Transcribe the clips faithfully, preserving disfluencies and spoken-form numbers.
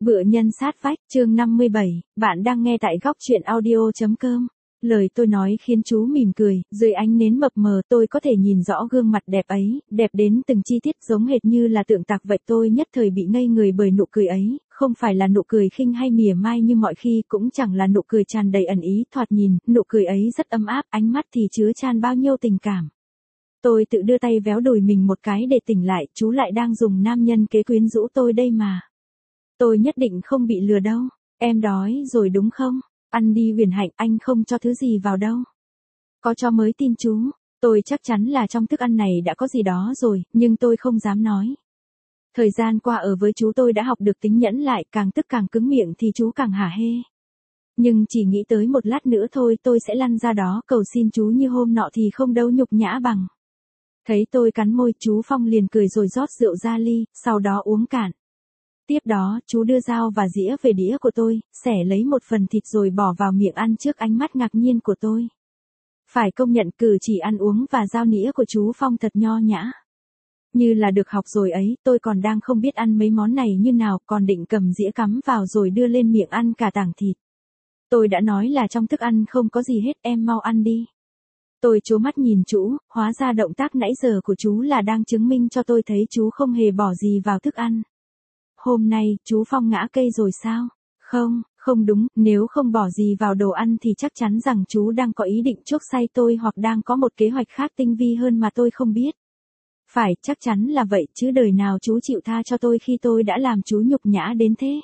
Bựa nhân sát vách, chương năm mươi bảy, bạn đang nghe tại góc truyện audio.com. Lời tôi nói khiến chú mỉm cười, dưới ánh nến mập mờ tôi có thể nhìn rõ gương mặt đẹp ấy, đẹp đến từng chi tiết giống hệt như là tượng tạc vậy. Tôi nhất thời bị ngây người bởi nụ cười ấy, không phải là nụ cười khinh hay mỉa mai như mọi khi, cũng chẳng là nụ cười tràn đầy ẩn ý, thoạt nhìn, nụ cười ấy rất ấm áp, ánh mắt thì chứa chan bao nhiêu tình cảm. Tôi tự đưa tay véo đùi mình một cái để tỉnh lại, chú lại đang dùng nam nhân kế quyến rũ tôi đây mà. Tôi nhất định không bị lừa đâu. Em đói rồi đúng không? Ăn đi Huyền Hạnh, anh không cho thứ gì vào đâu. Có cho mới tin chú. Tôi chắc chắn là trong thức ăn này đã có gì đó rồi, nhưng tôi không dám nói. Thời gian qua ở với chú tôi đã học được tính nhẫn lại, càng tức càng cứng miệng thì chú càng hả hê. Nhưng chỉ nghĩ tới một lát nữa thôi tôi sẽ lăn ra đó cầu xin chú như hôm nọ thì không đâu nhục nhã bằng. Thấy tôi cắn môi, chú Phong liền cười rồi rót rượu ra ly, sau đó uống cạn. Tiếp đó, chú đưa dao và dĩa về đĩa của tôi, xẻ lấy một phần thịt rồi bỏ vào miệng ăn trước ánh mắt ngạc nhiên của tôi. Phải công nhận cử chỉ ăn uống và dao nĩa của chú Phong thật nho nhã. Như là được học rồi ấy, tôi còn đang không biết ăn mấy món này như nào, còn định cầm dĩa cắm vào rồi đưa lên miệng ăn cả tảng thịt. Tôi đã nói là trong thức ăn không có gì hết, em mau ăn đi. Tôi trố mắt nhìn chú, hóa ra động tác nãy giờ của chú là đang chứng minh cho tôi thấy chú không hề bỏ gì vào thức ăn. Hôm nay, chú Phong ngã cây rồi sao? Không, không đúng, nếu không bỏ gì vào đồ ăn thì chắc chắn rằng chú đang có ý định chuốc say tôi hoặc đang có một kế hoạch khác tinh vi hơn mà tôi không biết. Phải, chắc chắn là vậy, chứ đời nào chú chịu tha cho tôi khi tôi đã làm chú nhục nhã đến thế.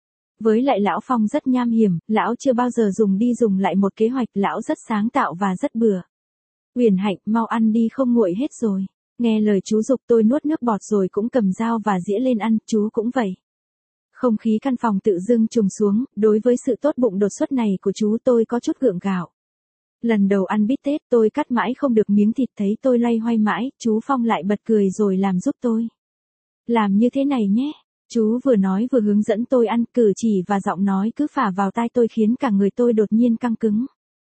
Với lại lão Phong rất nham hiểm, lão chưa bao giờ dùng đi dùng lại một kế hoạch, lão rất sáng tạo và rất bừa. Huyền Hạnh, mau ăn đi không nguội hết rồi. Nghe lời chú giục tôi nuốt nước bọt rồi cũng cầm dao và dĩa lên ăn, chú cũng vậy. Không khí căn phòng tự dưng trùng xuống, đối với sự tốt bụng đột xuất này của chú tôi có chút gượng gạo. Lần đầu ăn bít tết tôi cắt mãi không được miếng thịt, thấy tôi loay hoay mãi, chú Phong lại bật cười rồi làm giúp tôi. Làm như thế này nhé. Chú vừa nói vừa hướng dẫn tôi ăn, cử chỉ và giọng nói cứ phả vào tai tôi khiến cả người tôi đột nhiên căng cứng.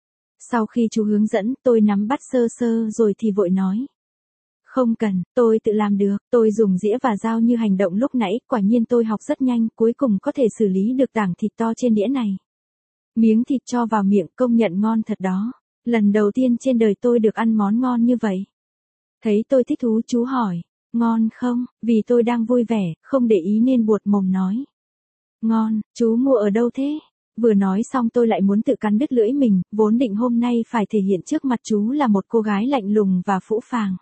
Sau khi chú hướng dẫn, tôi nắm bắt sơ sơ rồi thì vội nói. Không cần, tôi tự làm được, tôi dùng dĩa và dao như hành động lúc nãy, quả nhiên tôi học rất nhanh, cuối cùng có thể xử lý được tảng thịt to trên đĩa này. Miếng thịt cho vào miệng, công nhận ngon thật đó. Lần đầu tiên trên đời tôi được ăn món ngon như vậy. Thấy tôi thích thú chú hỏi, ngon không, vì tôi đang vui vẻ, không để ý nên buột mồm nói. Ngon, chú mua ở đâu thế? Vừa nói xong tôi lại muốn tự cắn đứt lưỡi mình, vốn định hôm nay phải thể hiện trước mặt chú là một cô gái lạnh lùng và phũ phàng.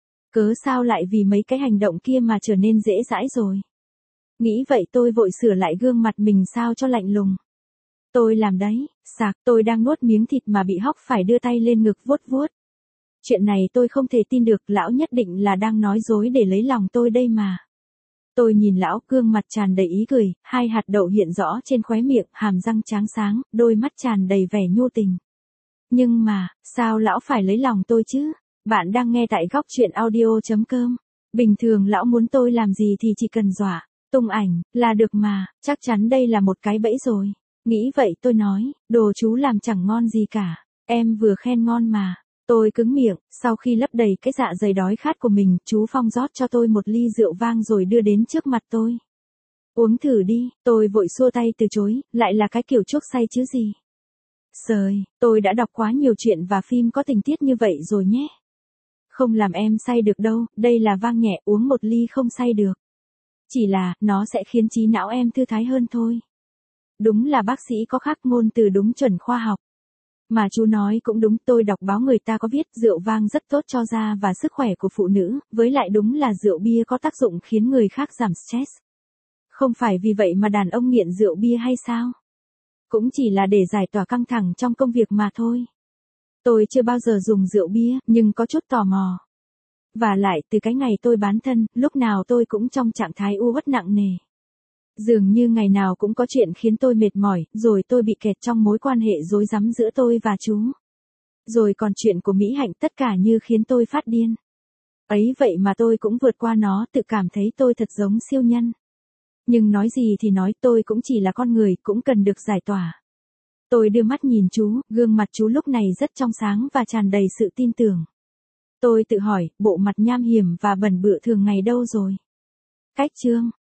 Cớ sao lại vì mấy cái hành động kia mà trở nên dễ dãi rồi. Nghĩ vậy tôi vội sửa lại gương mặt mình sao cho lạnh lùng. Tôi làm đấy, sạc, tôi đang nuốt miếng thịt mà bị hóc phải đưa tay lên ngực vuốt vuốt. Chuyện này tôi không thể tin được, lão nhất định là đang nói dối để lấy lòng tôi đây mà. Tôi nhìn lão, gương mặt tràn đầy ý cười, hai hạt đậu hiện rõ trên khóe miệng, hàm răng tráng sáng, đôi mắt tràn đầy vẻ nhu tình. Nhưng mà, sao lão phải lấy lòng tôi chứ? Bạn đang nghe tại góc truyện audio.com. Bình thường lão muốn tôi làm gì thì chỉ cần dọa, tung ảnh, là được mà, chắc chắn đây là một cái bẫy rồi. Nghĩ vậy tôi nói, đồ chú làm chẳng ngon gì cả, em vừa khen ngon mà. Tôi cứng miệng, sau khi lấp đầy cái dạ dày đói khát của mình, chú Phong rót cho tôi một ly rượu vang rồi đưa đến trước mặt tôi. Uống thử đi, tôi vội xua tay từ chối, lại là cái kiểu chuốc say chứ gì. Sời, tôi đã đọc quá nhiều chuyện và phim có tình tiết như vậy rồi nhé. Không làm em say được đâu, đây là vang nhẹ, uống một ly không say được. Chỉ là, nó sẽ khiến trí não em thư thái hơn thôi. Đúng là bác sĩ có khắc ngôn từ đúng chuẩn khoa học. Mà chú nói cũng đúng, tôi đọc báo người ta có viết rượu vang rất tốt cho da và sức khỏe của phụ nữ, với lại đúng là rượu bia có tác dụng khiến người khác giảm stress. Không phải vì vậy mà đàn ông nghiện rượu bia hay sao? Cũng chỉ là để giải tỏa căng thẳng trong công việc mà thôi. Tôi chưa bao giờ dùng rượu bia, nhưng có chút tò mò. Và lại, từ cái ngày tôi bán thân, lúc nào tôi cũng trong trạng thái u uất nặng nề. Dường như ngày nào cũng có chuyện khiến tôi mệt mỏi, rồi tôi bị kẹt trong mối quan hệ rối rắm giữa tôi và chú. Rồi còn chuyện của Mỹ Hạnh, tất cả như khiến tôi phát điên. Ấy vậy mà tôi cũng vượt qua nó, tự cảm thấy tôi thật giống siêu nhân. Nhưng nói gì thì nói, tôi cũng chỉ là con người, cũng cần được giải tỏa. Tôi đưa mắt nhìn chú, gương mặt chú lúc này rất trong sáng và tràn đầy sự tin tưởng. Tôi tự hỏi, bộ mặt nham hiểm và bẩn bựa thường ngày đâu rồi? Cách chương,